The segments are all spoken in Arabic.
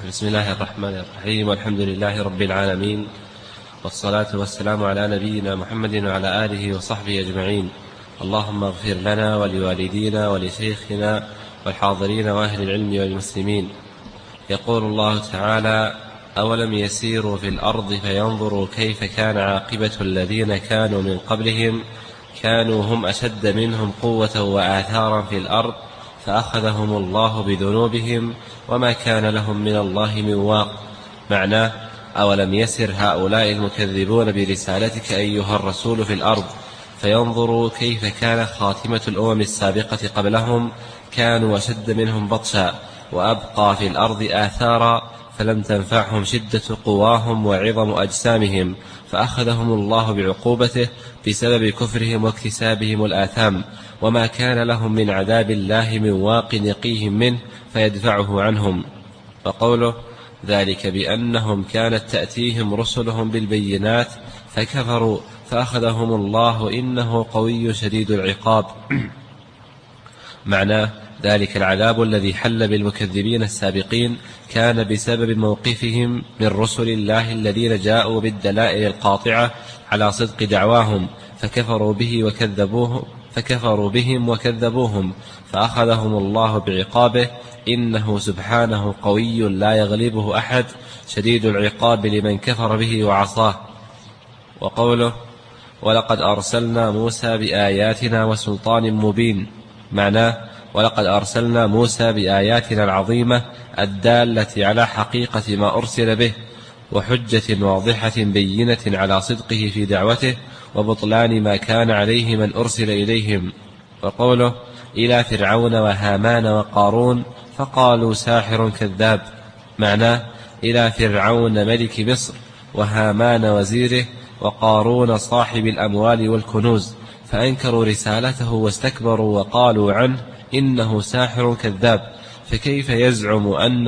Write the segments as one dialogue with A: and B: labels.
A: بسم الله الرحمن الرحيم، والحمد لله رب العالمين، والصلاة والسلام على نبينا محمد وعلى آله وصحبه أجمعين. اللهم اغفر لنا ولوالدينا ولشيخنا والحاضرين وأهل العلم والمسلمين. يقول الله تعالى: أولم يسيروا في الأرض فينظروا كيف كان عاقبة الذين كانوا من قبلهم كانوا هم أشد منهم قوة وآثارا في الأرض فأخذهم الله بذنوبهم وما كان لهم من الله من واق. معناه: أولم يسر هؤلاء المكذبون برسالتك أيها الرسول في الأرض فينظروا كيف كان خاتمة الأمم السابقة قبلهم كانوا أشد منهم بطشا وأبقى في الأرض آثارا فلم تنفعهم شدة قواهم وعظم أجسامهم فأخذهم الله بعقوبته بسبب كفرهم واكتسابهم الآثام وما كان لهم من عذاب الله من واق يقيهم منه فيدفعه عنهم. وقوله: ذلك بأنهم كانت تأتيهم رسلهم بالبينات فكفروا فأخذهم الله إنه قوي شديد العقاب. معناه: ذلك العذاب الذي حل بالمكذبين السابقين كان بسبب موقفهم من رسل الله الذين جاءوا بالدلائل القاطعة على صدق دعواهم فكفروا بهم وكذبوهم فأخذهم الله بعقابه إنه سبحانه قوي لا يغلبه أحد شديد العقاب لمن كفر به وعصاه. وقوله: ولقد أرسلنا موسى بآياتنا وسلطان مبين. معناه: ولقد أرسلنا موسى بآياتنا العظيمة الدالة على حقيقة ما أرسل به وحجة واضحة بينة على صدقه في دعوته وبطلان ما كان عليه من أرسل إليهم. وقوله: إلى فرعون وهامان وقارون فقالوا ساحر كذاب. معناه: إلى فرعون ملك مصر وهامان وزيره وقارون صاحب الأموال والكنوز فأنكروا رسالته واستكبروا وقالوا عنه إنه ساحر كذاب، فكيف يزعم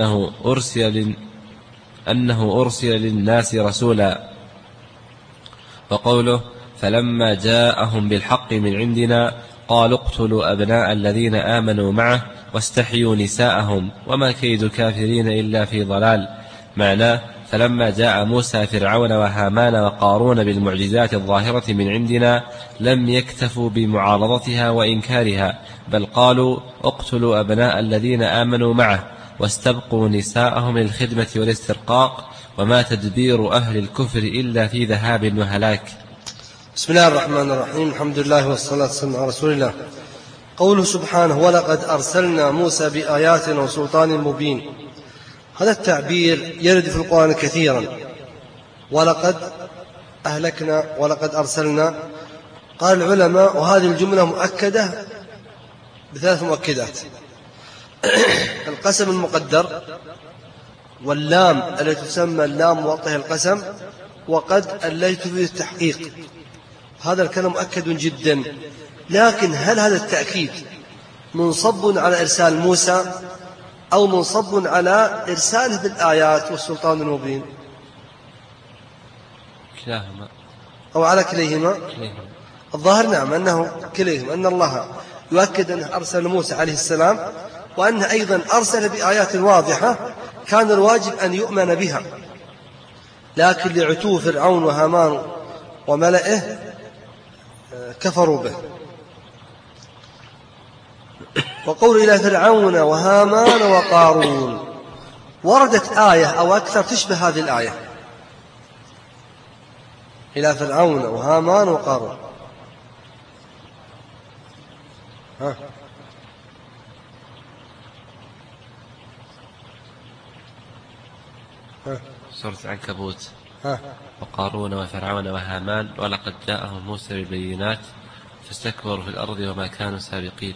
A: أنه أرسل للناس رسولا. وقوله: فلما جاءهم بالحق من عندنا قالوا اقتلوا أبناء الذين آمنوا معه واستحيوا نساءهم وما كيد الكافرين إلا في ضلال. معناه: فلما جاء موسى فرعون وهامان وقارون بالمعجزات الظاهرة من عندنا لم يكتفوا بمعارضتها وإنكارها بل قالوا اقتلوا أبناء الذين آمنوا معه واستبقوا نساءهم للخدمة والاسترقاق وما تدبير أهل الكفر إلا في ذهاب وهلاك.
B: بسم الله الرحمن الرحيم. الحمد لله والصلاة والسلام على رسول الله. قوله سبحانه: ولقد أرسلنا موسى بآياتنا وسلطان مبين. هذا التعبير يرد في القرآن كثيرا. ولقد أهلكنا ولقد أرسلنا. قال العلماء وهذه الجملة مؤكدة بثلاث مؤكدات: القسم المقدر، واللام التي تسمى اللام موطئ القسم، وقد التي تفيد التحقيق. هذا الكلام مؤكد جدا. لكن هل هذا التأكيد منصب على إرسال موسى أو منصب على إرساله بالآيات والسلطان المبين؟
A: كلاهما
B: أو على كليهما؟ الظاهر نعم أنه كليهما، أن الله يؤكد أنه أرسل موسى عليه السلام وأنه أيضا أرسل بآيات واضحة كان الواجب أن يؤمن بها، لكن لعتو فرعون وهامان وملئه كفروا به. وقول إلى فرعون وهامان وقارون وردت آية أو أكثر تشبه هذه الآية: إلى فرعون وهامان وقارون.
A: سورة العنكبوت: وقارون وفرعون وهامان ولقد جاءهم موسى بالبينات فاستكبروا في الأرض وما كانوا سابقين.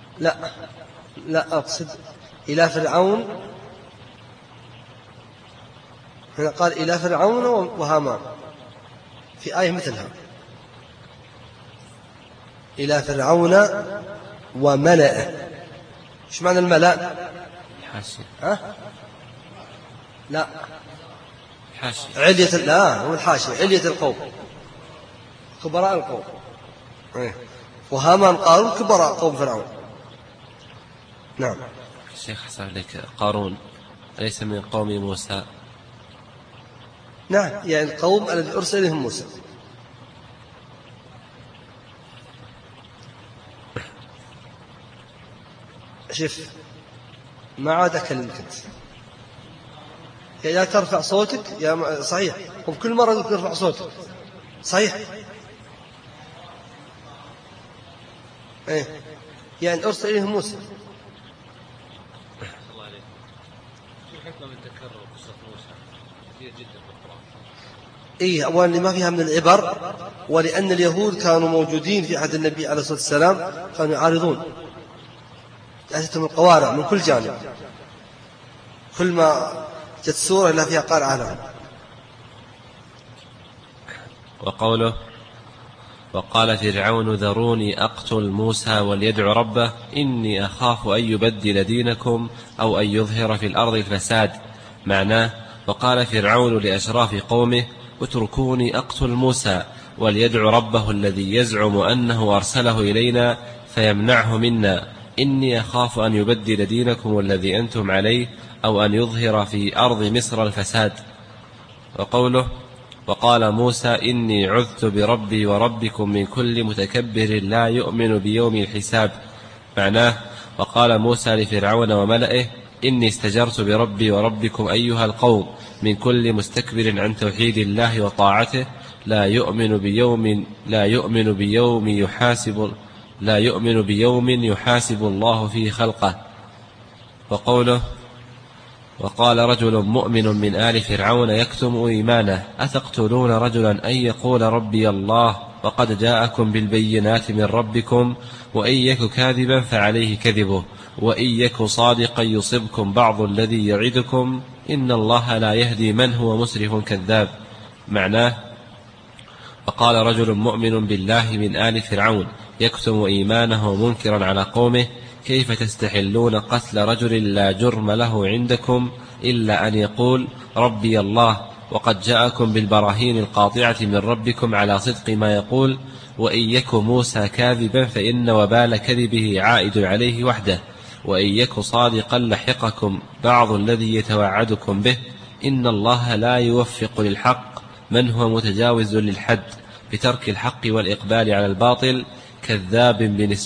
B: لا أقصد إلى فرعون. هنا قال إلى فرعون وهامان في آية مثلها: إلى فرعون وملئه. إيش معنى الملأ؟
A: حاشية.
B: لا
A: حاشية.
B: علية. لا هو الحاشية علية القوم، كبراء القوم. وهامان قارون كبراء قوم فرعون. نعم.
A: الشيخ حسن لك قارون أليس من قوم موسى؟
B: نعم، يعني القوم الذي أرسل إليهم موسى. شوف، ما عاد أكلمك أنت، يا ترفع صوتك يا صحيح، وكل مرة ترفع صوتك صحيح. إيه، يعني أرسل إليهم موسى.
A: الله عليك، شو الحكمة من تكرر قصة موسى كثير جدا في القرآن؟
B: إيه، أولا ما فيها من العبر، ولأن اليهود كانوا موجودين في عهد النبي عليه الصلاة والسلام، كانوا يعارضون، أتتهم القوارع من كل جانب، كل ما جت سورة لا فيها قارعة لهم.
A: وقوله وقال فرعون ذروني أقتل موسى وليدع ربه إني أخاف أن يبدل دينكم أو أن يظهر في الأرض الفساد. معناه وقال فرعون لأشراف قومه اتركوني أقتل موسى وليدع ربه الذي يزعم أنه أرسله إلينا فيمنعه منا إني أخاف أن يبدل دينكم والذي أنتم عليه أو أن يظهر في أرض مصر الفساد. وقوله وقال موسى إني عذت بربي وربكم من كل متكبر لا يؤمن بيوم الحساب. معناه وقال موسى لفرعون وملئه إني استجرت بربي وربكم أيها القوم من كل مستكبر عن توحيد الله وطاعته لا يؤمن بيوم يحاسب الله فيه خلقه. وقوله وقال رجل مؤمن من آل فرعون يكتم إيمانه أتقتلون رجلا أن يقول ربي الله وقد جاءكم بالبينات من ربكم وإن يك كاذبا فعليه كذبه وإن يك صادقا يصبكم بعض الذي يعدكم إن الله لا يهدي من هو مسرف كذاب. معناه وقال رجل مؤمن بالله من آل فرعون يكتم إيمانه منكرا على قومه كيف تستحلون قتل رجل لا جرم له عندكم إلا أن يقول ربي الله وقد جاءكم بالبراهين القاطعة من ربكم على صدق ما يقول وإن يك موسى كاذبا فإن وبال كذبه عائد عليه وحده وإن يك صادقا لحقكم بعض الذي يتوعدكم به إن الله لا يوفق للحق من هو متجاوز للحد بترك الحق والإقبال على الباطل كذاب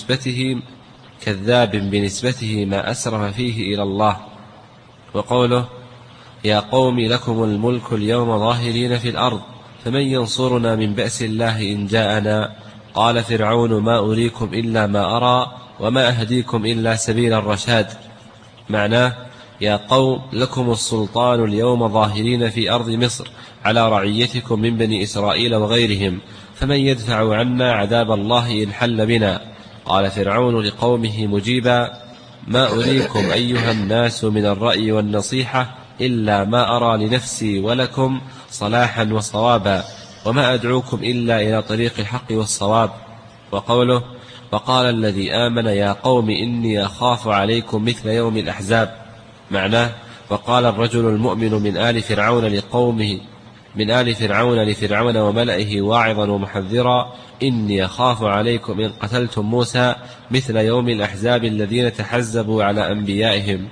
A: بنسبته ما أسرف فيه إلى الله. وقوله يا قوم لكم الملك اليوم ظاهرين في الأرض فمن ينصرنا من بأس الله إن جاءنا قال فرعون ما أريكم إلا ما أرى وما أهديكم إلا سبيل الرشاد. معناه يا قوم لكم السلطان اليوم ظاهرين في أرض مصر على رعيتكم من بني إسرائيل وغيرهم فمن يدفع عنا عذاب الله إن حل بنا. قال فرعون لقومه مجيبا ما أريكم أيها الناس من الرأي والنصيحة إلا ما أرى لنفسي ولكم صلاحا وصوابا وما أدعوكم إلا إلى طريق الحق والصواب. وقوله وقال الذي آمن يا قوم إني أخاف عليكم مثل يوم الأحزاب. معناه وقال الرجل المؤمن من آل فرعون لفرعون وملئه واعظا ومحذرا إني أخاف عليكم إن قتلتم موسى مثل يوم الأحزاب الذين تحزبوا على أنبيائهم.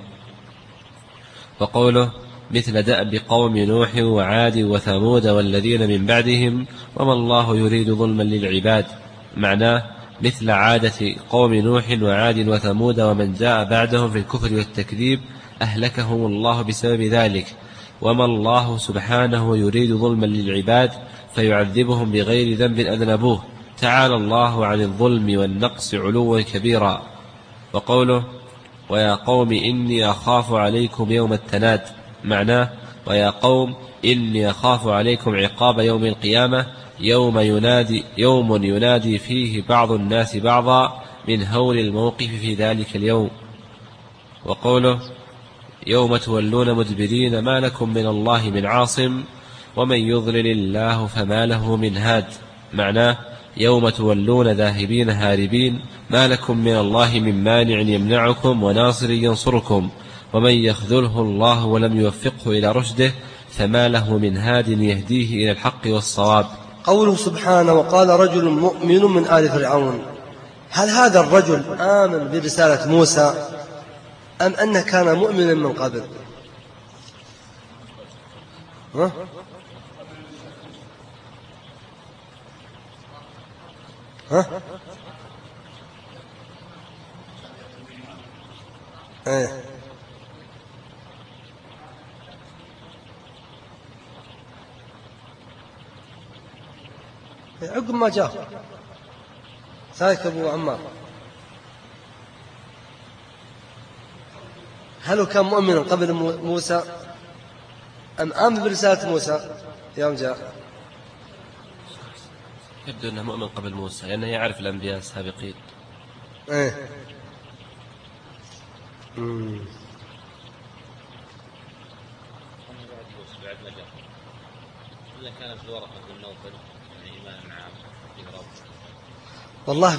A: وقوله مثل دأب قوم نوح وعاد وثمود والذين من بعدهم وما الله يريد ظلما للعباد. معناه مثل عادة قوم نوح وعاد وثمود ومن جاء بعدهم في الكفر والتكذيب أهلكهم الله بسبب ذلك وما الله سبحانه يريد ظلما للعباد فيعذبهم بغير ذنب أذنبوه تعالى الله عن الظلم والنقص علوا كبيرا. وقوله ويا قوم إني أخاف عليكم يوم التناد. معناه ويا قوم إني أخاف عليكم عقاب يوم القيامة يوم ينادي فيه بعض الناس بعضا من هول الموقف في ذلك اليوم. وقوله يوم تولون مدبرين ما لكم من الله من عاصم ومن يضلل الله فما له من هاد. معناه يوم تولون ذاهبين هاربين ما لكم من الله من مانع يمنعكم وناصر ينصركم ومن يخذله الله ولم يوفقه إلى رشده فما له من هاد يهديه إلى الحق والصواب.
B: قوله سبحانه وقال رجل مؤمن من آل فرعون، هل هذا الرجل آمن برسالة موسى أم أنه كان مؤمنا من قبل؟ ها؟ ها؟ ايه عقب ما جاء سايك أبو عمار. هل هو كان مؤمنا قبل موسى أم آمن برسالة موسى يوم جاء؟
A: يبدو أنه مؤمن قبل موسى لأنه يعرف الأنبياء السابقين.
B: إيه.
A: بعد ما جاء إلا كانت ورقة بن نوفل يعني إيمان عام في رب.
B: والله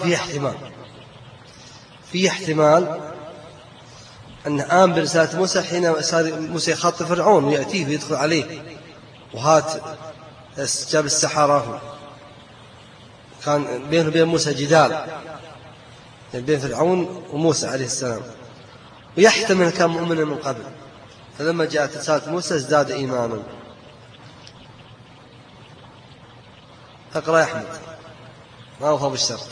B: في احتمال أن آمن برسالة موسى حين صار موسى يخاطب فرعون ويأتيه ويدخل عليه وهات جاب السحرة. كان بينه وبين موسى جدال يعني بين فرعون وموسى عليه السلام، ويحتمل كان مؤمنا من قبل، فلما جاءت رسالة موسى ازداد إيمانا. اقرأ يا أحمد ما وفى بالشرط.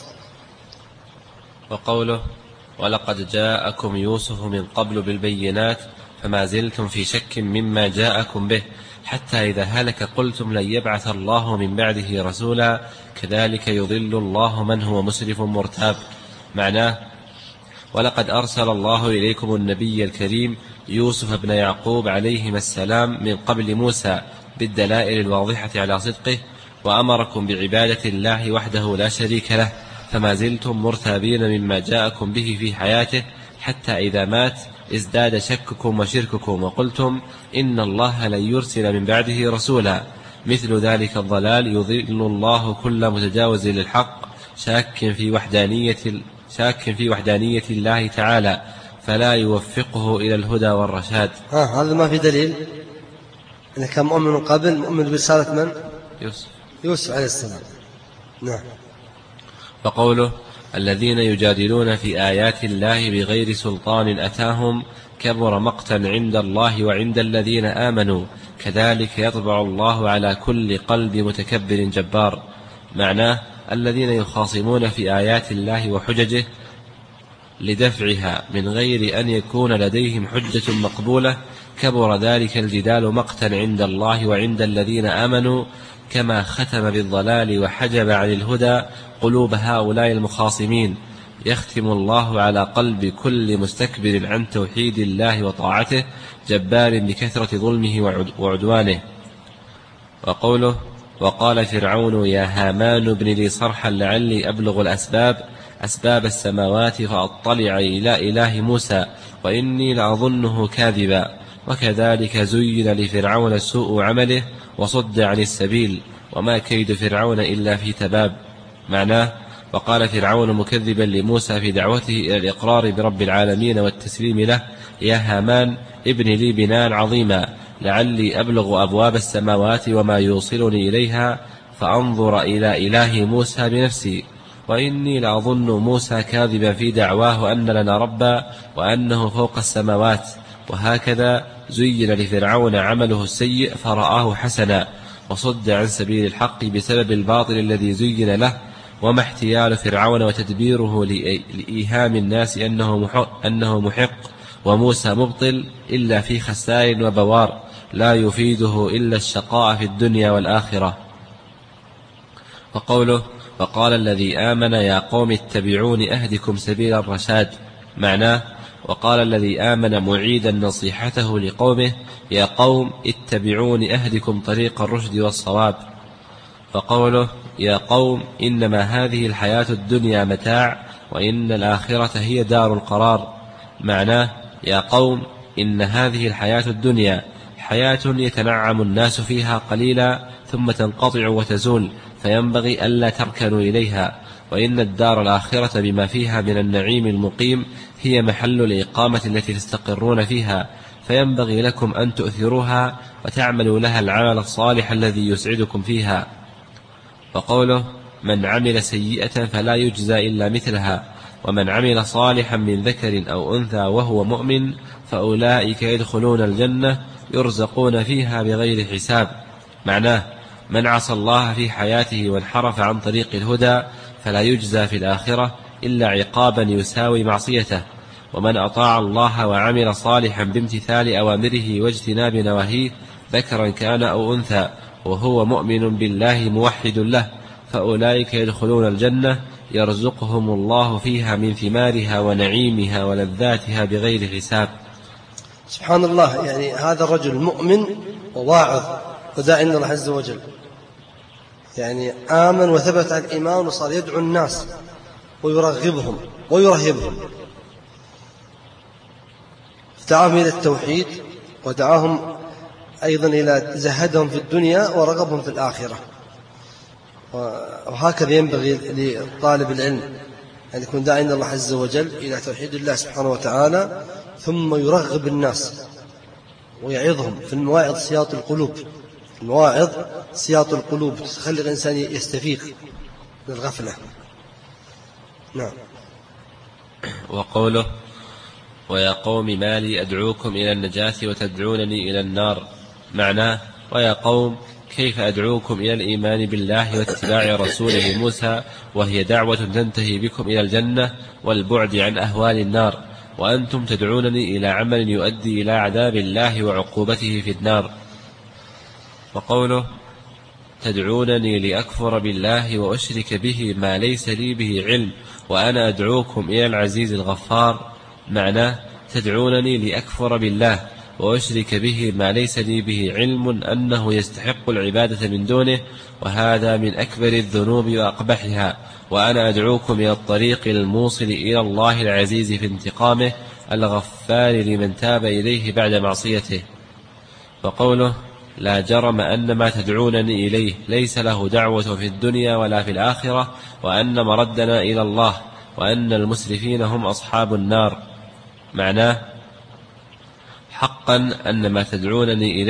A: وقوله ولقد جاءكم يوسف من قبل بالبينات فما زلتم في شك مما جاءكم به حتى إذا هلك قلتم لن يبعث الله من بعده رسولا كذلك يضل الله من هو مسرف مرتاب. معناه ولقد أرسل الله إليكم النبي الكريم يوسف بن يعقوب عليهما السلام من قبل موسى بالدلائل الواضحة على صدقه وأمركم بعبادة الله وحده لا شريك له، فما زلتم مرتابين مما جاءكم به في حياته حتى إذا مات ازداد شككم وشرككم وقلتم إن الله لن يرسل من بعده رسولا. مثل ذلك الضلال يضل الله كل متجاوز للحق شاك في وحدانية الله تعالى فلا يوفقه إلى الهدى والرشاد.
B: هذا ما في دليل إذا كان مؤمن قبل مؤمن برسالة من؟ يوسف عليه السلام. نعم.
A: فقوله الذين يجادلون في آيات الله بغير سلطان أتاهم كبر مقتا عند الله وعند الذين آمنوا كذلك يطبع الله على كل قلب متكبر جبار. معناه الذين يخاصمون في آيات الله وحججه لدفعها من غير أن يكون لديهم حجة مقبولة كبر ذلك الجدال مقتا عند الله وعند الذين آمنوا كما ختم بالضلال وحجب عن الهدى قلوب هؤلاء المخاصمين يختم الله على قلب كل مستكبر عن توحيد الله وطاعته جبار بكثرة ظلمه وعدوانه. وقوله وقال فرعون يا هامان ابن لي صرحا لعلي أبلغ أسباب السماوات فأطلع إلى إله موسى وإني لأظنه كاذبا وكذلك زين لفرعون سوء عمله وصد عن السبيل وما كيد فرعون إلا في تباب. معناه وقال فرعون مكذبا لموسى في دعوته إلى الإقرار برب العالمين والتسليم له يا هامان ابن لي بناء عظيما لعلي أبلغ أبواب السماوات وما يوصلني إليها فأنظر إلى إله موسى بنفسي وإني لأظن موسى كاذبا في دعواه أن لنا ربا وأنه فوق السماوات. وهكذا زين لفرعون عمله السيء فرآه حسنا وصد عن سبيل الحق بسبب الباطل الذي زين له. وما احتيال فرعون وتدبيره لإيهام الناس أنه محق وموسى مبطل إلا في خسائر وبوار لا يفيده إلا الشقاء في الدنيا والآخرة. وقوله وقال الذي آمن يا قوم اتبعون أهدكم سبيل الرشاد. معناه وقال الذي آمن معيدا نصيحته لقومه يا قوم اتبعون أهدكم طريق الرشد والصواب. فقوله يا قوم إنما هذه الحياة الدنيا متاع وإن الآخرة هي دار القرار. معناه يا قوم إن هذه الحياة الدنيا حياة يتنعم الناس فيها قليلا ثم تنقطع وتزول فينبغي ألا تركنوا إليها وإن الدار الآخرة بما فيها من النعيم المقيم هي محل الإقامة التي تستقرون فيها فينبغي لكم أن تؤثروها وتعملوا لها العمل الصالح الذي يسعدكم فيها. وقوله من عمل سيئة فلا يجزى إلا مثلها ومن عمل صالحا من ذكر أو أنثى وهو مؤمن فأولئك يدخلون الجنة يرزقون فيها بغير حساب. معناه من عصى الله في حياته وانحرف عن طريق الهدى فلا يجزى في الآخرة إلا عقابا يساوي معصيته، ومن أطاع الله وعمل صالحا بامتثال أوامره واجتناب نواهيه ذكرا كان أو أنثى وهو مؤمن بالله موحد له فأولئك يدخلون الجنة يرزقهم الله فيها من ثمارها ونعيمها ولذاتها بغير حساب.
B: سبحان الله، يعني هذا الرجل مؤمن وواعظ وداعي إلى الله عز وجل، يعني آمن وثبت على الإيمان وصار يدعو الناس ويرغبهم ويرهبهم، دعاهم إلى التوحيد ودعاهم أيضا إلى زهدهم في الدنيا ورغبهم في الآخرة. وهكذا ينبغي لطالب العلم أن يكون داعي إلى الله عز وجل إلى توحيد الله سبحانه وتعالى، ثم يرغب الناس ويعظهم في المواعظ سياط القلوب. المواعظ سياط القلوب تخلي الإنسان يستفيق من الغفلة. نعم.
A: وقوله ويا قوم ما لي أدعوكم إلى النجاة وتدعونني إلى النار. معناه ويا قوم كيف أدعوكم إلى الإيمان بالله واتباع رسوله موسى وهي دعوة تنتهي بكم إلى الجنة والبعد عن أهوال النار، وأنتم تدعونني إلى عمل يؤدي إلى عذاب الله وعقوبته في النار. وقوله تدعونني لأكفر بالله وأشرك به ما ليس لي به علم وأنا أدعوكم إلى العزيز الغفار. معناه تدعونني لأكفر بالله وأشرك به ما ليس لي به علم أنه يستحق العبادة من دونه، وهذا من أكبر الذنوب وأقبحها، وأنا أدعوكم إلى الطريق الموصل إلى الله العزيز في انتقامه الغفار لمن تاب إليه بعد معصيته. وقوله لا جرم أن ما تدعونني إليه ليس له دعوة في الدنيا ولا في الآخرة، وأن مردنا إلى الله، وأن المسرفين هم أصحاب النار. معناه حقا أن ما تدعونني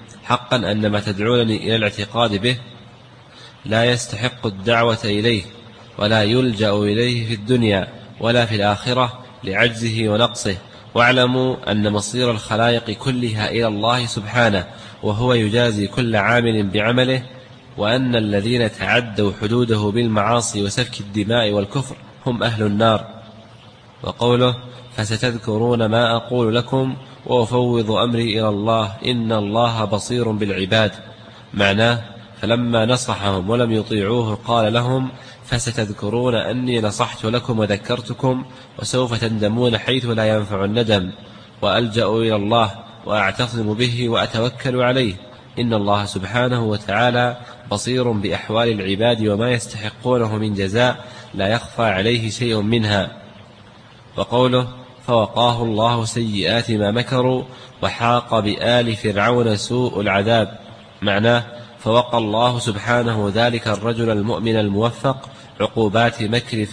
A: إلى الاعتقاد به لا يستحق الدعوة إليه ولا يلجأ إليه في الدنيا ولا في الآخرة لعجزه ونقصه. واعلموا أن مصير الخلائق كلها إلى الله سبحانه، وهو يجازي كل عامل بعمله، وأن الذين تعدوا حدوده بالمعاصي وسفك الدماء والكفر هم أهل النار. وقوله فستذكرون ما أقول لكم وأفوض أمري إلى الله إن الله بصير بالعباد. معناه فلما نصحهم ولم يطيعوه قال لهم فستذكرون أني نصحت لكم وذكرتكم وسوف تندمون حيث لا ينفع الندم، وألجأ إلى الله وأعتصم به وأتوكل عليه، إن الله سبحانه وتعالى بصير بأحوال العباد وما يستحقونه من جزاء لا يخفى عليه شيء منها. وقوله فوقاه الله سيئات ما مكروا وحاق بآل فرعون سوء العذاب. معناه فوقى الله سبحانه ذلك الرجل المؤمن الموفق عقوبات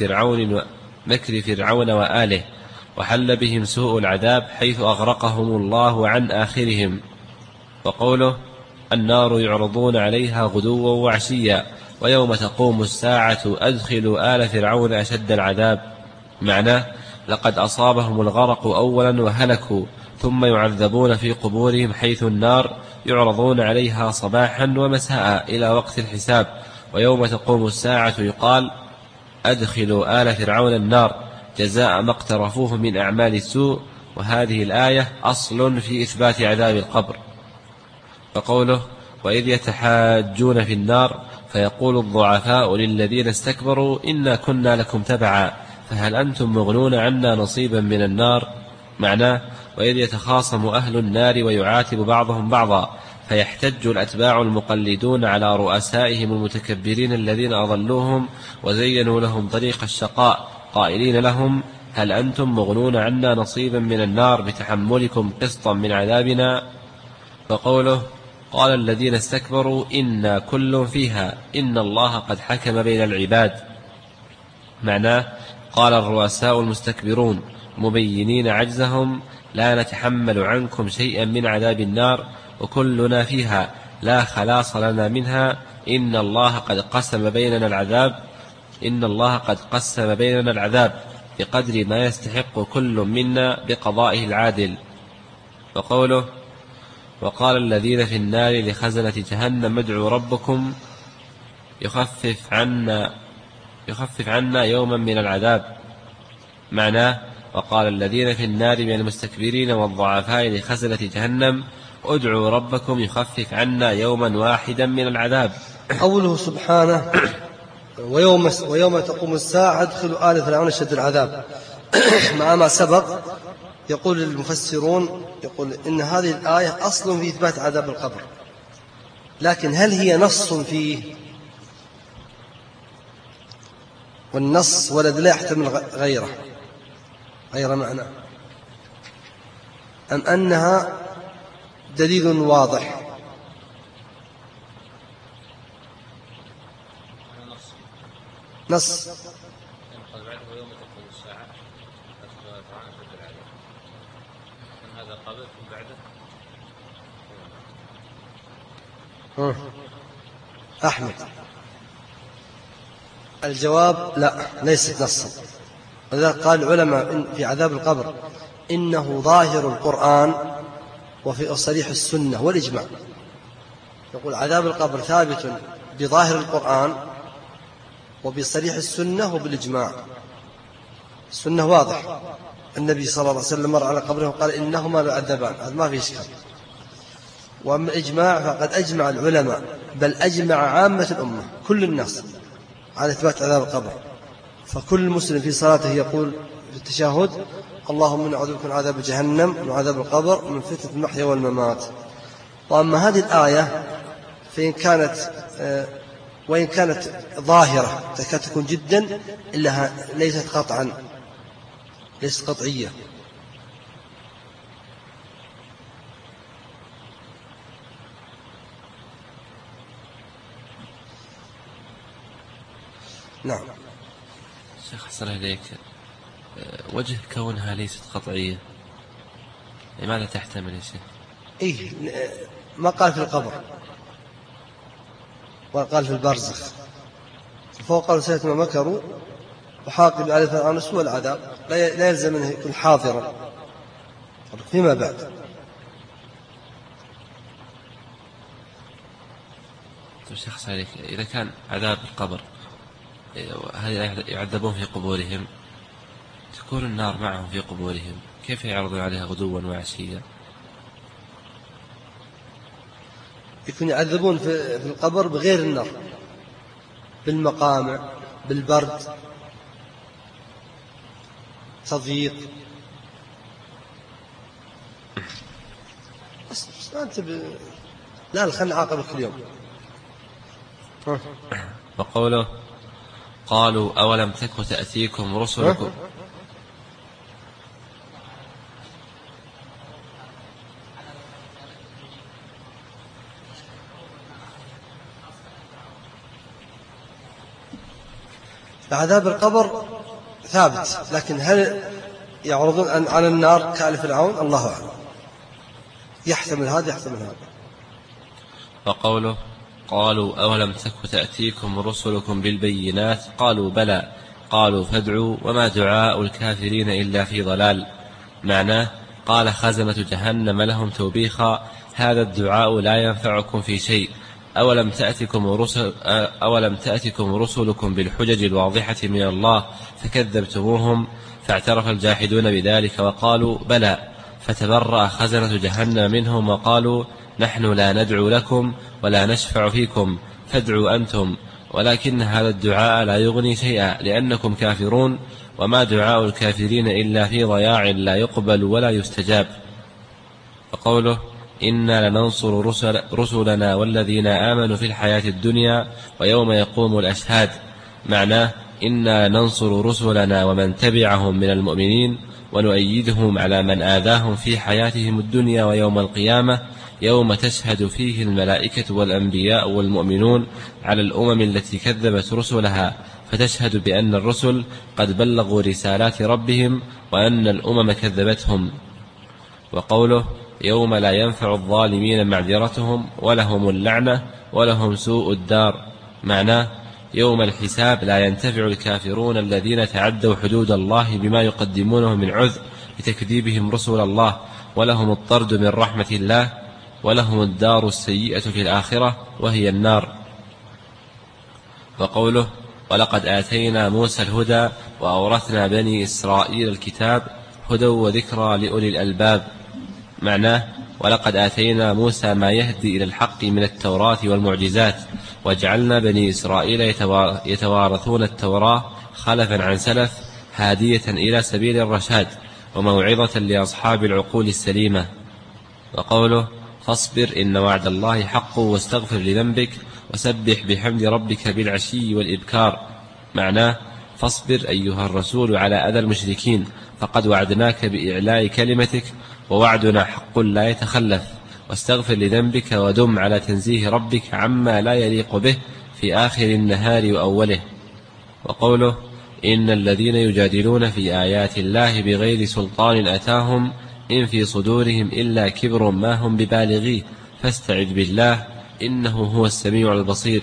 A: مكر فرعون وآله، وحل بهم سوء العذاب حيث أغرقهم الله عن آخرهم. وقوله النار يعرضون عليها غدوا وعشيا ويوم تقوم الساعة أدخلوا آل فرعون أشد العذاب. معناه لقد أصابهم الغرق أولا وهلكوا، ثم يعذبون في قبورهم حيث النار يعرضون عليها صباحا ومساء إلى وقت الحساب، ويوم تقوم الساعة يقال أدخلوا آل فرعون النار جزاء ما اقترفوه من أعمال السوء. وهذه الآية أصل في إثبات عذاب القبر. فقوله وإذ يتحاجون في النار فيقول الضعفاء للذين استكبروا إنا كنا لكم تبعا فهل أنتم مغنون عنا نصيبا من النار. معناه وإذ يتخاصم أهل النار ويعاتب بعضهم بعضا فيحتج الأتباع المقلدون على رؤسائهم المتكبرين الذين أضلوهم وزينوا لهم طريق الشقاء قائلين لهم هل أنتم مغنون عنا نصيبا من النار بتحملكم قسطا من عذابنا. فقوله قال الذين استكبروا إنا كل فيها إن الله قد حكم بين العباد. معناه قال الرؤساء المستكبرون مبينين عجزهم لا نتحمل عنكم شيئا من عذاب النار وكلنا فيها لا خلاص لنا منها إن الله قد قسم بيننا العذاب بقدر ما يستحق كل منا بقضائه العادل. وقوله وقال الذين في النار لخزنة جهنم ادعوا ربكم يخفف عنا يوما من العذاب. معناه وقال الذين في النار من المستكبرين والضعفاء لخزنة جهنم ادعوا ربكم يخفف عنا يوما واحدا من العذاب.
B: قوله سبحانه ويوم تقوم الساعة ادخلوا آل فرعون أشد العذاب. مع ما سبق يقول المفسرون إن هذه الآية أصل في إثبات عذاب القبر، لكن هل هي نص فيه؟ والنص ولد لا يحتمل غير معنى، أم أنها دليل واضح؟ نص أحمد. الجواب لا، ليست نصا. ولذلك قال العلماء في عذاب القبر إنه ظاهر القرآن وفي صريح السنة والإجماع. يقول عذاب القبر ثابت بظاهر القرآن وبصريح السنة وبالإجماع. السنة واضح، النبي صلى الله عليه وسلم مر على قبره وقال إنهما لعذبان، هذا ما فيه إشكال. وأما الإجماع فقد أجمع العلماء، بل أجمع عامة الأمة كل الناس على إثبات عذاب القبر. فكل مسلم في صلاته يقول في التشهد اللهم نعوذ بك من عذاب جهنم ومن عذاب القبر ومن فتنة المحيا والممات. وأما هذه الآية وإن كانت ظاهرة تكاد تكون جدا إلا ليست قطعا، ليست قطعية. نعم.
A: شيخ حسن عليك، وجه كونها ليست قطعية لماذا تحتمل يا شيخ؟
B: ما قال في القبر وقال في البرزخ، فوق رسالة ما مكروا وحاق بآل فرعون سوء العذاب، لا يلزم أن يكون حاضرا فيما بعد.
A: شيخ حسن عليك، إذا كان عذاب القبر هل يعذبون في قبورهم، تكون النار معهم في قبورهم، كيف يعرضون عليها غدوا وعشيا؟
B: يكون يعذبون في القبر بغير النار، بالمقامع، بالبرد، تضييق. بس أنت لا خلنا عاقبك اليوم.
A: وقوله قالوا أولم تك تأتيكم رسلكم
B: عذاب القبر ثابت، لكن هل يعرضون على النار كآل فرعون؟ الله أعلم، يحتمل هذا يحتمل هذا.
A: وقوله قالوا أولم تك تأتيكم رسلكم بالبينات قالوا بلى قالوا فادعوا وما دعاء الكافرين إلا في ضلال. معناه قال خزنة جهنم لهم توبيخا هذا الدعاء لا ينفعكم في شيء. أولم تأتكم رسلكم بالحجج الواضحة من الله فكذبتموهم فاعترف الجاحدون بذلك وقالوا بلى فتبرأ خزنة جهنم منهم وقالوا نحن لا ندعو لكم ولا نشفع فيكم فادعوا أنتم ولكن هذا الدعاء لا يغني شيئا لأنكم كافرون وما دعاء الكافرين إلا في ضياع لا يقبل ولا يستجاب. وقوله إنا لننصر رسلنا والذين آمنوا في الحياة الدنيا ويوم يقوم الأشهاد. معناه إنا ننصر رسلنا ومن تبعهم من المؤمنين ونؤيدهم على من آذاهم في حياتهم الدنيا ويوم القيامة يوم تشهد فيه الملائكة والأنبياء والمؤمنون على الأمم التي كذبت رسلها فتشهد بأن الرسل قد بلغوا رسالات ربهم وأن الأمم كذبتهم. وقوله يوم لا ينفع الظالمين معذرتهم ولهم اللعنة ولهم سوء الدار. معناه يوم الحساب لا ينتفع الكافرون الذين تعدوا حدود الله بما يقدمونه من عذر لتكذيبهم رسل الله ولهم الطرد من رحمة الله ولهم الدار السيئة في الآخرة وهي النار. وقوله ولقد آتينا موسى الهدى وأورثنا بني إسرائيل الكتاب هدى وذكرى لأولي الألباب. معناه ولقد آتينا موسى ما يهدي إلى الحق من التوراة والمعجزات، وجعلنا بني إسرائيل يتوارثون التوراة خلفا عن سلف، هادية إلى سبيل الرشاد وموعظة لأصحاب العقول السليمة. وقوله فاصبر إن وعد الله حق واستغفر لذنبك وسبح بحمد ربك بالعشي والإبكار. معناه فاصبر أيها الرسول على أذى المشركين، فقد وعدناك بإعلاء كلمتك ووعدنا حق لا يتخلف، واستغفر لذنبك ودم على تنزيه ربك عما لا يليق به في آخر النهار وأوله. وقوله إن الذين يجادلون في آيات الله بغير سلطان أتاهم إن في صدورهم إلا كبر ما هم ببالغيه فاستعذ بالله إنه هو السميع البصير.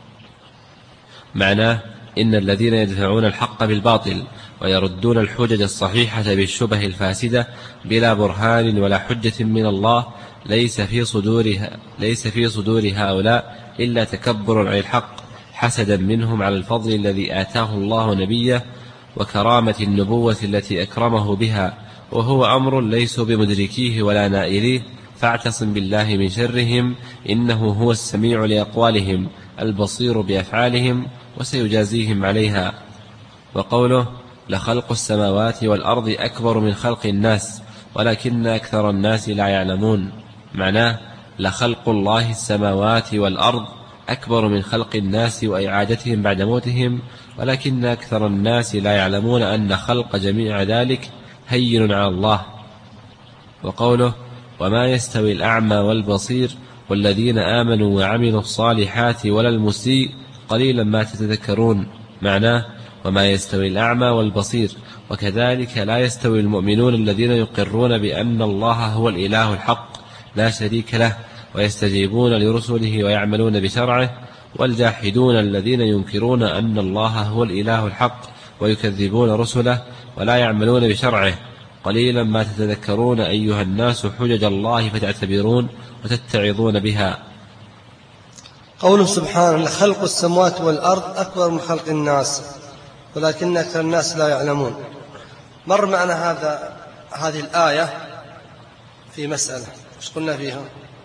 A: معناه إن الذين يدفعون الحق بالباطل ويردون الحجج الصحيحة بالشبه الفاسدة بلا برهان ولا حجة من الله ليس في صدور هؤلاء إلا تكبر عن الحق حسدا منهم على الفضل الذي آتاه الله نبيه وكرامة النبوة التي أكرمه بها، وهو أمر ليسوا بمدركيه ولا نائليه، فاعتصم بالله من شرهم إنه هو السميع لأقوالهم البصير بأفعالهم وسيجازيهم عليها. وقوله لخلق السماوات والأرض أكبر من خلق الناس ولكن أكثر الناس لا يعلمون. معناه لخلق الله السماوات والأرض أكبر من خلق الناس وإعادتهم بعد موتهم، ولكن أكثر الناس لا يعلمون أن خلق جميع ذلك هين على الله. وقوله وما يستوي الأعمى والبصير والذين آمنوا وعملوا الصالحات ولا المسيء قليلا ما تتذكرون. معناه وما يستوي الأعمى والبصير، وكذلك لا يستوي المؤمنون الذين يقرون بأن الله هو الإله الحق لا شريك له ويستجيبون لرسله ويعملون بشرعه، والجاحدون الذين ينكرون أن الله هو الإله الحق ويكذبون رسله ولا يعملون بشرعه. قليلا ما تتذكرون أيها الناس حجج الله فتعتبرون وتتعظون بها.
B: قوله سبحانه لخلق السماوات والأرض أكبر من خلق الناس ولكن أكثر الناس لا يعلمون. مر معنا هذه الآية في مسألة ايش قلنا فيها؟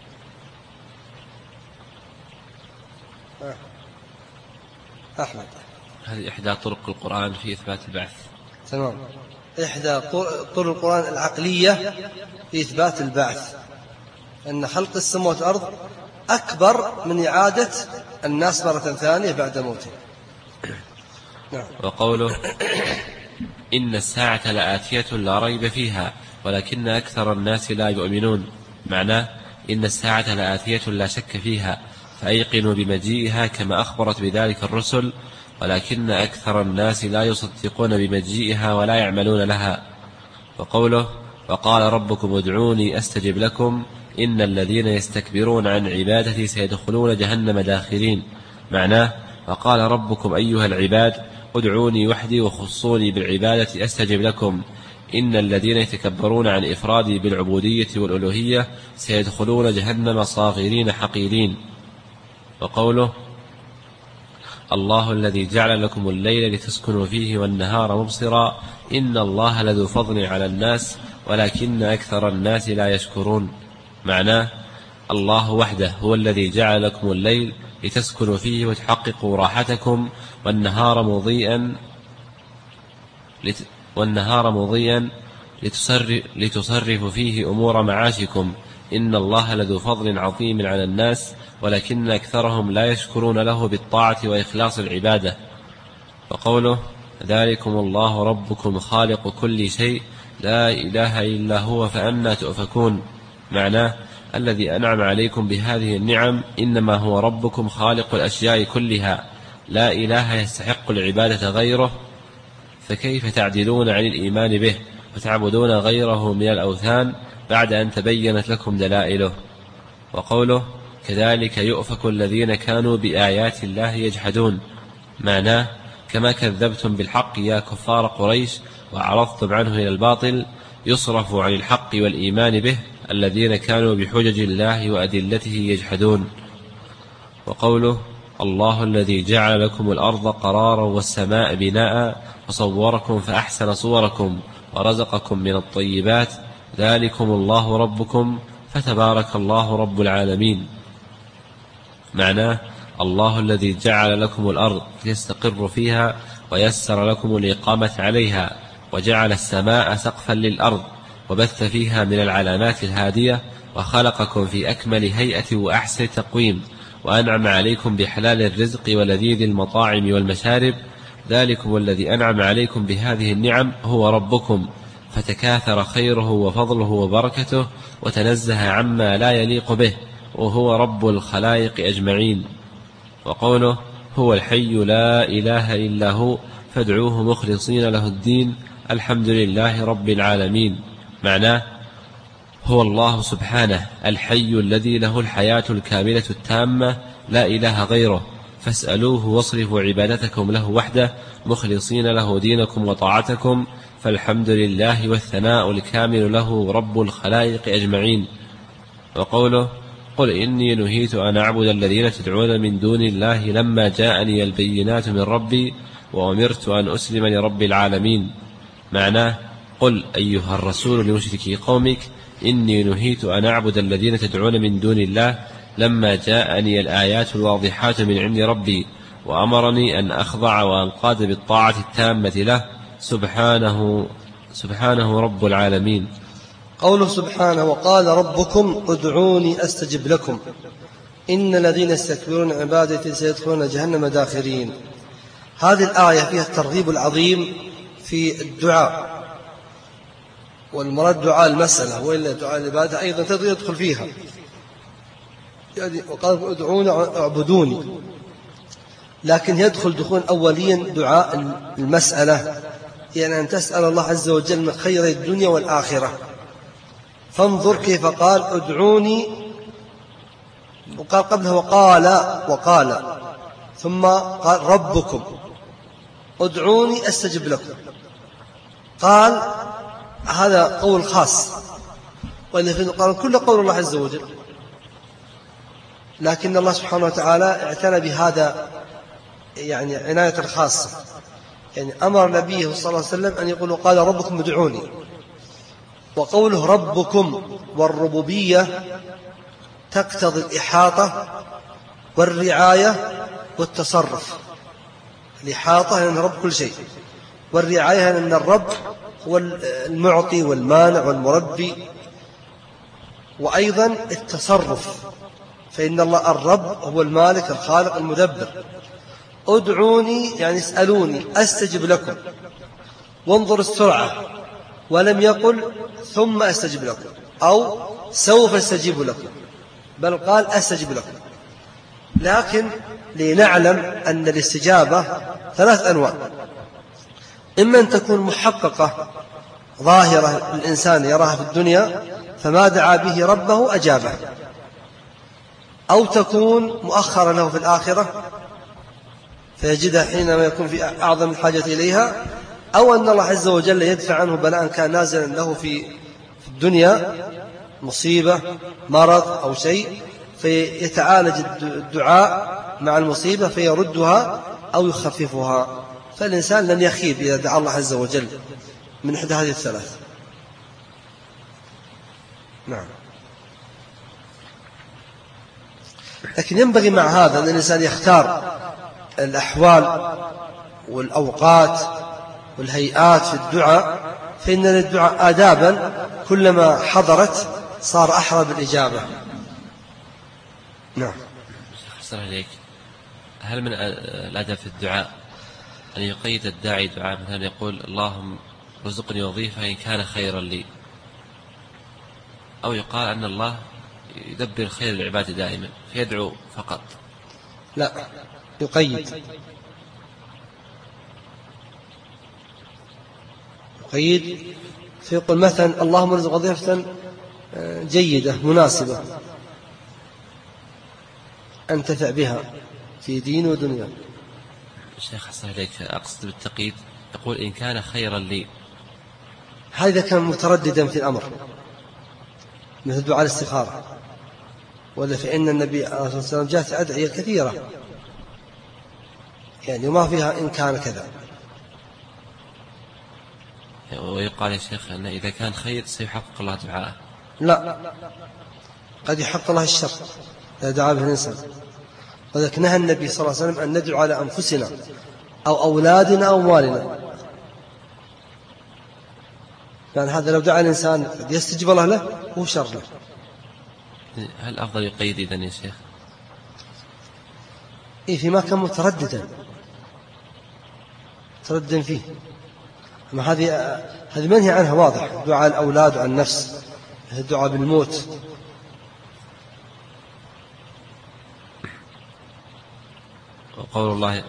B: أحمد
A: هذه إحدى طرق القرآن في إثبات البعث.
B: تمام، إحدى طرق القرآن العقلية في إثبات البعث، أن خلق السماوات والأرض أكبر من إعادة الناس مرة ثانية بعد موته. نعم.
A: وقوله إن الساعة لآتية لا ريب فيها ولكن أكثر الناس لا يؤمنون. معناه إن الساعة لآتية لا شك فيها، فأيقنوا بمجيئها كما أخبرت بذلك الرسل، ولكن أكثر الناس لا يصدقون بمجيئها ولا يعملون لها. وقوله وقال ربكم ادعوني أستجب لكم إن الذين يستكبرون عن عبادتي سيدخلون جهنم داخرين. معناه وقال ربكم أيها العباد ادعوني وحدي وخصوني بالعبادة أستجب لكم إن الذين يتكبرون عن إفرادي بالعبودية والألوهية سيدخلون جهنم صاغرين حقيرين. وقوله الله الذي جعل لكم الليل لتسكنوا فيه والنهار مبصرا إن الله لذو فضل على الناس ولكن أكثر الناس لا يشكرون. معناه الله وحده هو الذي جعل لكم الليل لتسكنوا فيه وتحققوا راحتكم والنهار مضيئا لتصرفوا فيه أمور معاشكم إن الله لذو فضل عظيم على الناس ولكن أكثرهم لا يشكرون له بالطاعة وإخلاص العبادة. وقوله ذلكم الله ربكم خالق كل شيء لا إله إلا هو فأنى تؤفكون. معناه الذي أنعم عليكم بهذه النعم إنما هو ربكم خالق الأشياء كلها لا إله يستحق العبادة غيره، فكيف تعدلون عن الإيمان به وتعبدون غيره من الأوثان بعد أن تبينت لكم دلائله. وقوله كذلك يؤفك الذين كانوا بآيات الله يجحدون. معناه كما كذبتم بالحق يا كفار قريش وأعرضتم عنه إلى الباطل يصرف عن الحق والإيمان به الذين كانوا بحجج الله وأدلته يجحدون. وقوله الله الذي جعل لكم الأرض قرارا والسماء بناء وصوركم فأحسن صوركم ورزقكم من الطيبات ذلكم الله ربكم فتبارك الله رب العالمين. معناه الله الذي جعل لكم الأرض يستقر فيها ويسر لكم الإقامة عليها وجعل السماء سقفا للأرض وبث فيها من العلامات الهادية وخلقكم في أكمل هيئة وأحسن تقويم وأنعم عليكم بحلال الرزق ولذيذ المطاعم والمشارب ذلكم الذي أنعم عليكم بهذه النعم هو ربكم فتكاثر خيره وفضله وبركته وتنزه عما لا يليق به وهو رب الخلائق أجمعين. وقوله هو الحي لا إله إلا هو فادعوه مخلصين له الدين الحمد لله رب العالمين. معناه هو الله سبحانه الحي الذي له الحياة الكاملة التامة لا إله غيره فاسألوه واصرفوا عبادتكم له وحده مخلصين له دينكم وطاعتكم فالحمد لله والثناء الكامل له رب الخلائق أجمعين. وقوله قل إني نهيت أن أعبد الذين تدعون من دون الله لما جاءني البينات من ربي وأمرت أن أسلم لرب العالمين. معناه قل أيها الرسول لمشركي قومك إني نهيت أن أعبد الذين تدعون من دون الله لما جاءني الآيات الواضحات من عند ربي وأمرني أن أخضع وأنقاد بالطاعة التامة له سبحانه رب العالمين.
B: قوله سبحانه وقال ربكم ادعوني أستجب لكم إن الذين يستكبرون عبادتي سيدخلون جهنم داخرين. هذه الآية فيها الترغيب العظيم في الدعاء، والمراد دعاء المسألة وإلا دعاء العبادة أيضا يدخل فيها. يعني وقال ادعوني اعبدوني، لكن يدخل دخول أوليا دعاء المسألة، يعني أن تسأل الله عز وجل من خير الدنيا والآخرة. فانظر كيف قال ادعوني، وقال قبله وقال ثم قال ربكم ادعوني أستجب لكم. قال هذا قول خاص، وإلا في القرآن كل قول الله عز وجل، لكن الله سبحانه وتعالى اعتنى بهذا يعني عناية خاصة، يعني أمر نبيه صلى الله عليه وسلم أن يقول قال ربكم ادعوني. وقوله ربكم والربوبية تقتضي الإحاطة والرعاية والتصرف. الإحاطة لأن الرب كل شيء، والرعاية لأن الرب هو المعطي والمانع والمربي، وأيضا التصرف فإن الله الرب هو المالك الخالق المدبر. ادعوني يعني اسألوني أستجب لكم، وانظر السرعة، ولم يقل ثم أستجب لكم أو سوف أستجيب لكم، بل قال أستجب لكم. لكن لنعلم أن الاستجابة 3 أنواع: إما أن تكون محققة ظاهرة الإنسان يراها في الدنيا فما دعا به ربه أجابه، أو تكون مؤخرة له في الآخرة فيجدها حينما يكون في أعظم الحاجة إليها، أو أن الله عز وجل يدفع عنه بلاء كان نازلا له في الدنيا، مصيبة مرض أو شيء، فيتعالج الدعاء مع المصيبة فيردها أو يخففها. فالإنسان لن يخيب إذا دعا الله عز وجل من إحدى هذه الثلاث. نعم. لكن ينبغي مع هذا أن الإنسان يختار الأحوال والأوقات والهيئات في الدعاء، فإن للدعاء آدابا كلما حضرت صار أحرى بالإجابة. نعم.
A: أحسن عليك. هل من الأدب في الدعاء أن يقيد الداعي دعاء مثلا يقول اللهم رزقني وظيفة إن كان خيرا لي، أو يقال أن الله يدبر خير العباد دائما فيدعو فقط؟
B: لا، يقيد فيقول مثلا اللهم ارزق وظيفة جيدة مناسبة أنتفع بها في دين ودنيا.
A: الشيخ حسن عليك، أقصد بالتقييد يقول إن كان خيرا لي،
B: هذا كان مترددا في الأمر، مثل دعاء الاستخارة، ولا فإن النبي عليه الصلاة والسلام جاءت أدعية كثيرة يعني وما فيها إن كان كذا.
A: ويقال يا شيخ أن إذا كان خير سيحقق الله دعاءه.
B: لا، قد يحقق الله الشر إذا دعا به الإنسان. وذلك نهى النبي صلى الله عليه وسلم أن ندعو على أنفسنا أو أولادنا أو أموالنا، يعني هذا لو دعا الإنسان قد يستجيب الله له هو شر له.
A: هل أفضل يقيد إذن يا شيخ؟
B: فيما كان مترددا فيه، أما هذه منهي عنها واضح، دعاء الأولاد وعن النفس، الدعاء بالموت.
A: وقول الله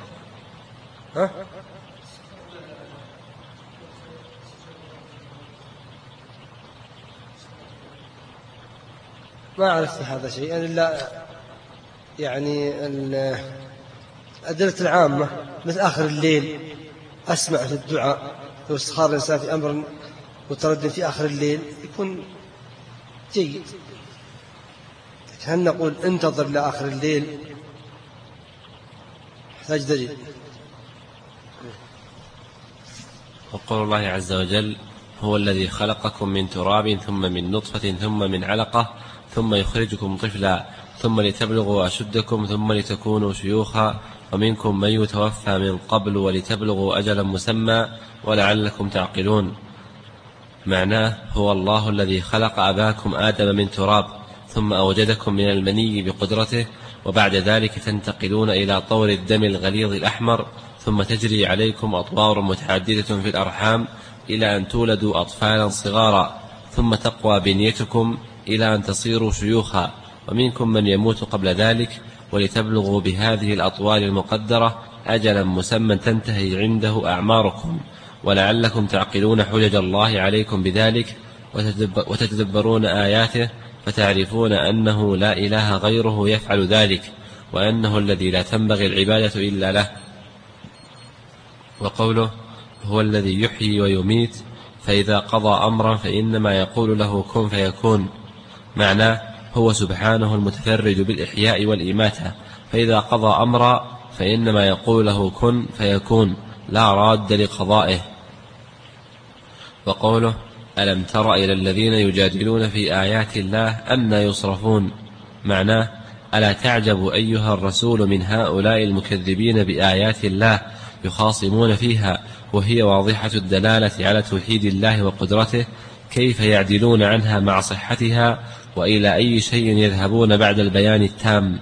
B: ما عرفت هذا شيء إلا يعني الأدلة العامة مثل آخر الليل أسمع في الدعاء، لو استخار الإنسان في أمر متردد في آخر الليل يكون جيد. هل نقول انتظر لآخر الليل؟ يحتاج دليل.
A: وقول الله عز وجل هو الذي خلقكم من تراب ثم من نطفة ثم من علقة ثم يخرجكم طفلا ثم لتبلغوا أشدكم ثم لتكونوا شيوخا ومنكم من يتوفى من قبل ولتبلغوا أجلا مسمى ولعلكم تعقلون. معناه هو الله الذي خلق أباكم آدم من تراب ثم أوجدكم من المني بقدرته، وبعد ذلك تنتقلون إلى طور الدم الغليظ الأحمر، ثم تجري عليكم أطوار متعددة في الأرحام إلى أن تولدوا أطفالا صغارا، ثم تقوى بنيتكم إلى أن تصيروا شيوخا، ومنكم من يموت قبل ذلك، ولتبلغوا بهذه الأطوال المقدرة أجلا مسمى تنتهي عنده أعماركم، ولعلكم تعقلون حجج الله عليكم بذلك وتتدبرون آياته فتعرفون أنه لا إله غيره يفعل ذلك، وأنه الذي لا تنبغي العبادة إلا له. وقوله هو الذي يحيي ويميت فإذا قضى أمرا فإنما يقول له كن فيكون. معناه هو سبحانه المتفرد بالإحياء والإماتة، فإذا قضى أمرا فإنما يقول له كن فيكون لا راد لقضائه. وقوله ألم تر إلى الذين يجادلون في آيات الله أن يصرفون. معناه ألا تعجب أيها الرسول من هؤلاء المكذبين بآيات الله يخاصمون فيها وهي واضحة الدلالة على توحيد الله وقدرته، كيف يعدلون عنها مع صحتها، وإلى أي شيء يذهبون بعد البيان التام.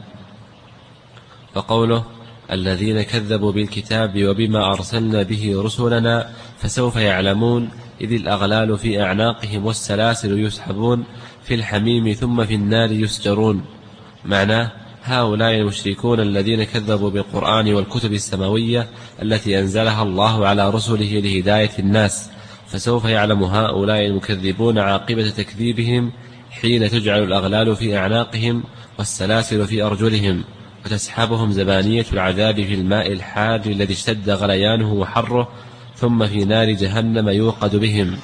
A: وقوله الذين كذبوا بالكتاب وبما أرسلنا به رسلنا فسوف يعلمون إذ الأغلال في أعناقهم والسلاسل يسحبون في الحميم ثم في النار يسجرون. معناه هؤلاء المشركون الذين كذبوا بالقرآن والكتب السماوية التي أنزلها الله على رسله لهداية الناس، فسوف يعلم هؤلاء المكذبون عاقبة تكذيبهم حين تجعل الأغلال في أعناقهم والسلاسل في أرجلهم وتسحبهم زبانية العذاب في الماء الحار الذي اشتد غليانه وحره ثم في نار جهنم يوقد بهم.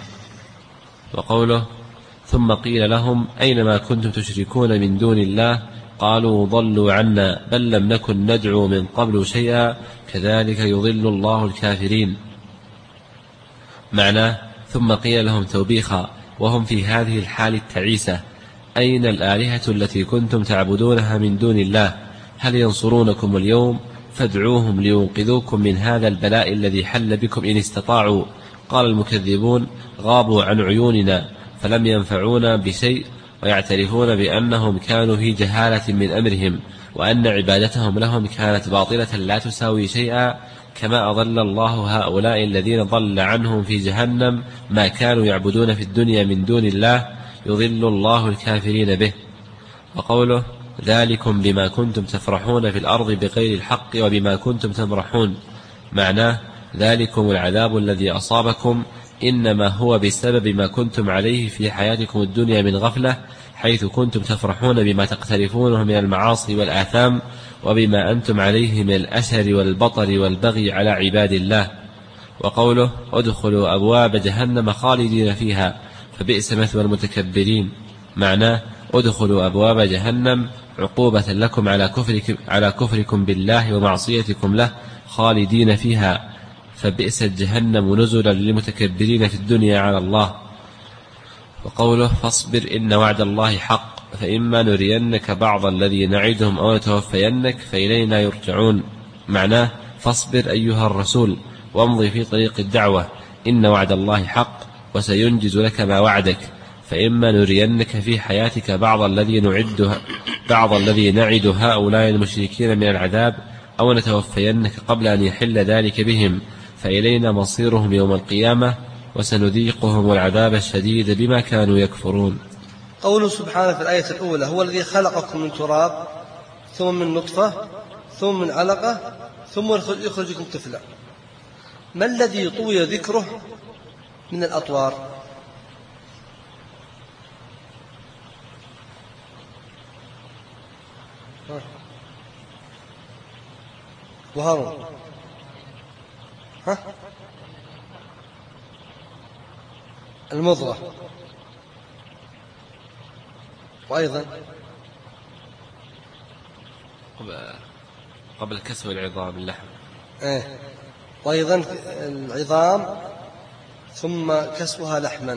A: وقوله ثم قيل لهم أينما كنتم تشركون من دون الله قالوا ضلوا عنا بل لم نكن ندعو من قبل شيئا كذلك يضل الله الكافرين. معناه ثم قيل لهم توبيخا وهم في هذه الحال التعيسة أين الآلهة التي كنتم تعبدونها من دون الله؟ هل ينصرونكم اليوم؟ فادعوهم لينقذوكم من هذا البلاء الذي حل بكم إن استطاعوا. قال المكذبون غابوا عن عيوننا فلم ينفعونا بشيء، ويعترفون بأنهم كانوا في جهالة من أمرهم وأن عبادتهم لهم كانت باطلة لا تساوي شيئا، كما أضل الله هؤلاء الذين ضل عنهم في جهنم ما كانوا يعبدون في الدنيا من دون الله يضل الله الكافرين به. وقوله ذلكم بما كنتم تفرحون في الأرض بغير الحق وبما كنتم تمرحون. معناه ذلكم العذاب الذي أصابكم إنما هو بسبب ما كنتم عليه في حياتكم الدنيا من غفلة، حيث كنتم تفرحون بما تقترفونه من المعاصي والآثام وبما أنتم عليه من الأشر والبطر والبغي على عباد الله. وقوله ادخلوا أبواب جهنم خالدين فيها فبئس مثوى المتكبرين. معناه ادخلوا أبواب جهنم عقوبة لكم على كفركم بالله ومعصيتكم له خالدين فيها، فبئس جهنم نزلا للمتكبرين في الدنيا على الله. وقوله فاصبر إن وعد الله حق فإما نرينك بعض الذي نعدهم أو نتوفينك فإلينا يرجعون. معناه فاصبر أيها الرسول وامضي في طريق الدعوة، إن وعد الله حق وسينجز لك ما وعدك، فإما نرينك في حياتك بعض الذي نعد هؤلاء المشركين من العذاب أو نتوفينك قبل أن يحل ذلك بهم، فإلينا مصيرهم يوم القيامة وسنذيقهم العذاب الشديد بما كانوا يكفرون.
B: قوله سبحانه في الآية الأولى هو الذي خلقكم من تراب ثم من نطفة ثم من علقة ثم يخرجكم طفلا. ما الذي طوي ذكره من الأطوار؟ وهارون المضغة، وأيضا
A: قبل كسو العظام اللحم،
B: وأيضا العظام ثم كسوها لحما،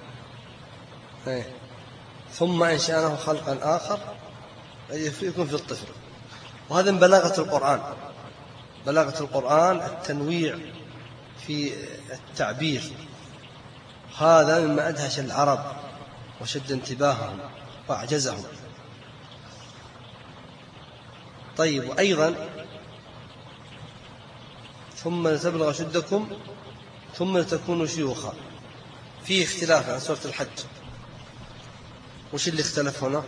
B: ثم أنشأناه خلقا آخر يكون في الطفل. وهذا من بلاغة القرآن، بلاغة القرآن التنويع في التعبير، هذا مما أدهش العرب وشد انتباههم وأعجزهم. طيب، وأيضا ثم لتبلغ شدكم ثم لتكونوا شيوخا، فيه اختلاف عن سورة الحج. وش اللي اختلف هنا؟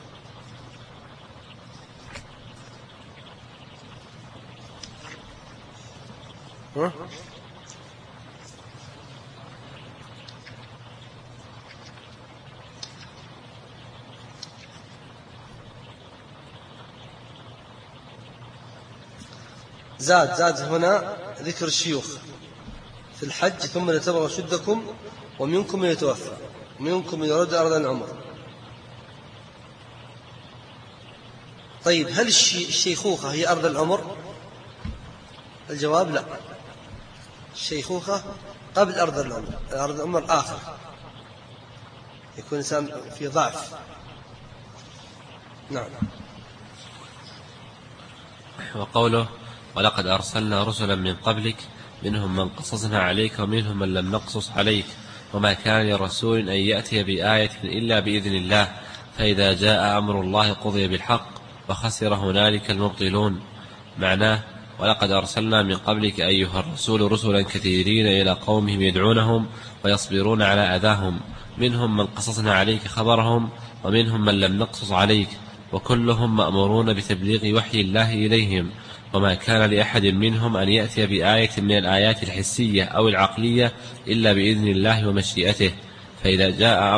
B: زاد هنا ذكر الشيوخ في الحج، ثم لتبلغ شدكم ومنكم من يتوفى ومنكم من يرد أرض العمر. طيب، هل الشيخوخة هي أرض العمر؟ الجواب لا، الشيخوخة قبل أرض العمر، أرض العمر آخر، يكون إنسان في ضعف. نعم.
A: وقوله ولقد أرسلنا رسلا من قبلك منهم من قصصنا عليك ومنهم من لم نقصص عليك وما كان لرسول أن يأتي بآية إلا بإذن الله فإذا جاء أمر الله قضي بالحق وخسر هنالك المبطلون. معناه ولقد أرسلنا من قبلك أيها الرسول رسلا كثيرين إلى قومهم يدعونهم ويصبرون على أذاهم، منهم من قصصنا عليك خبرهم ومنهم من لم نقصص عليك، وكلهم مأمورون بتبليغ وحي الله إليهم، وما كان لأحد منهم أن يأتي بآية من الآيات الحسية أو العقلية إلا بإذن الله ومشيئته. فإذا جاء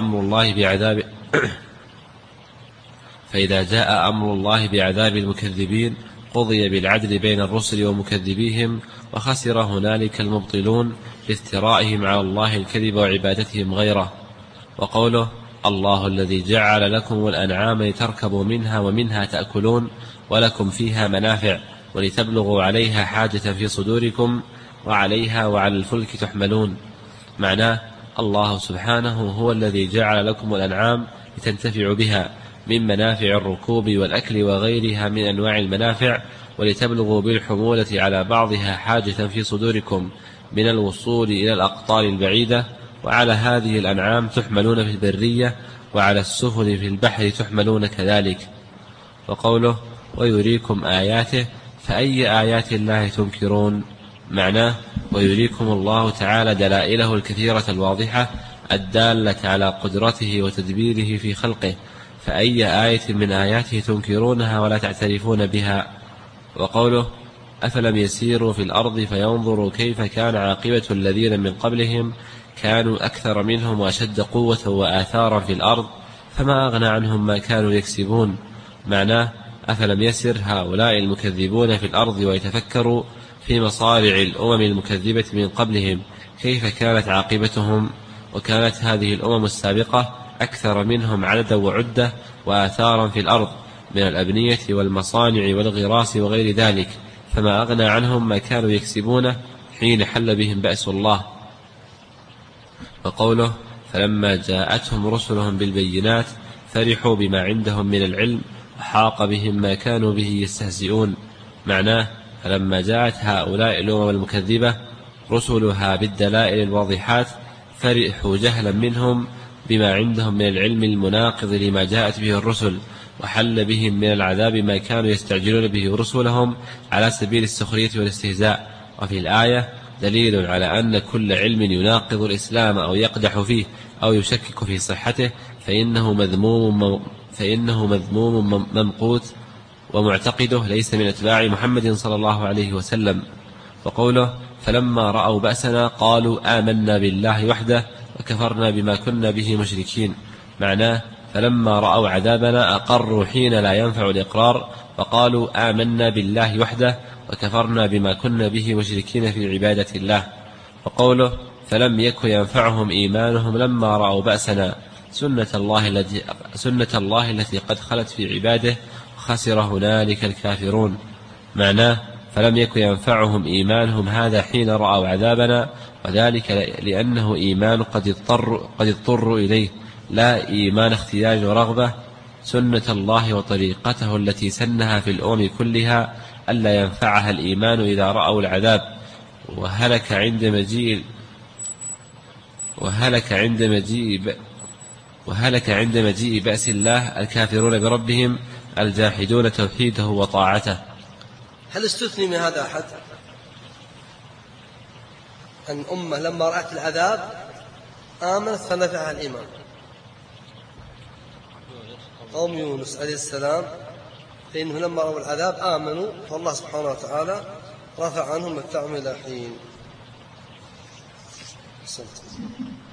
A: أمر الله بعذاب المكذبين قضي بالعدل بين الرسل ومكذبيهم وخسر هنالك المبطلون لافترائهم على الله الكذب وعبادتهم غيره. وقوله الله الذي جعل لكم الأنعام لتركبوا منها ومنها تأكلون ولكم فيها منافع ولتبلغوا عليها حاجة في صدوركم وعليها وعلى الفلك تحملون. معناه الله سبحانه هو الذي جعل لكم الأنعام لتنتفعوا بها من منافع الركوب والأكل وغيرها من أنواع المنافع، ولتبلغوا بالحمولة على بعضها حاجة في صدوركم من الوصول إلى الأقطار البعيدة، وعلى هذه الأنعام تحملون في البرية وعلى السفن في البحر تحملون كذلك. وقوله ويريكم آياته فأي آيات الله تنكرون؟ معناه ويريكم الله تعالى دلائله الكثيرة الواضحة الدالة على قدرته وتدبيره في خلقه، فأي آية من آياته تنكرونها ولا تعترفون بها. وقوله أفلم يسيروا في الأرض فينظروا كيف كان عاقبة الذين من قبلهم كانوا أكثر منهم وأشد قوة وآثارا في الأرض فما أغنى عنهم ما كانوا يكسبون. معناه أفلم يسر هؤلاء المكذبون في الأرض ويتفكروا في مصارع الأمم المكذبة من قبلهم كيف كانت عاقبتهم، وكانت هذه الأمم السابقة أكثر منهم عددا وعدة وآثارا في الأرض من الأبنية والمصانع والغراس وغير ذلك، فما أغنى عنهم ما كانوا يكسبونه حين حل بهم بأس الله. وقوله فلما جاءتهم رسلهم بالبينات فرحوا بما عندهم من العلم وحاق بهم ما كانوا به يستهزئون. معناه فلما جاءت هؤلاء الأمم المكذبة رسلها بالدلائل الواضحات فرحوا جهلا منهم بما عندهم من العلم المناقض لما جاءت به الرسل، وحل بهم من العذاب ما كانوا يستعجلون به رسلهم على سبيل السخرية والاستهزاء. وفي الآية دليل على أن كل علم يناقض الإسلام أو يقدح فيه أو يشكك في صحته فإنه مذموم ممقوت، ومعتقده ليس من أتباع محمد صلى الله عليه وسلم. وقوله فلما رأوا بأسنا قالوا آمنا بالله وحده وكفرنا بما كنا به مشركين. معناه فلما رأوا عذابنا أقروا حين لا ينفع الإقرار وقالوا آمنا بالله وحده وكفرنا بما كنا به مشركين في عبادة الله. وقوله فلم يكن ينفعهم إيمانهم لما رأوا بأسنا سنة الله التي قد خلت في عباده خسر هنالك الكافرون. معناه فلم يكن ينفعهم إيمانهم هذا حين رأوا عذابنا، وذلك لأنه إيمان قد اضطروا إليه، لا إيمان اختيار ورغبة. سنة الله وطريقته التي سنها في الأمم كلها ألا ينفعها الإيمان إذا رأوا العذاب، وهلك عند مجيء بأس الله الكافرون بربهم الجاحدون توحيده وطاعته.
B: هل استثني من هذا أحد؟ أن أمة لما رأت العذاب آمنت فنفعها الإيمان. قوم يونس عليه السلام فإنه لما رأوا العذاب آمنوا فالله سبحانه وتعالى رفع عنهم متاعهم إلى حين.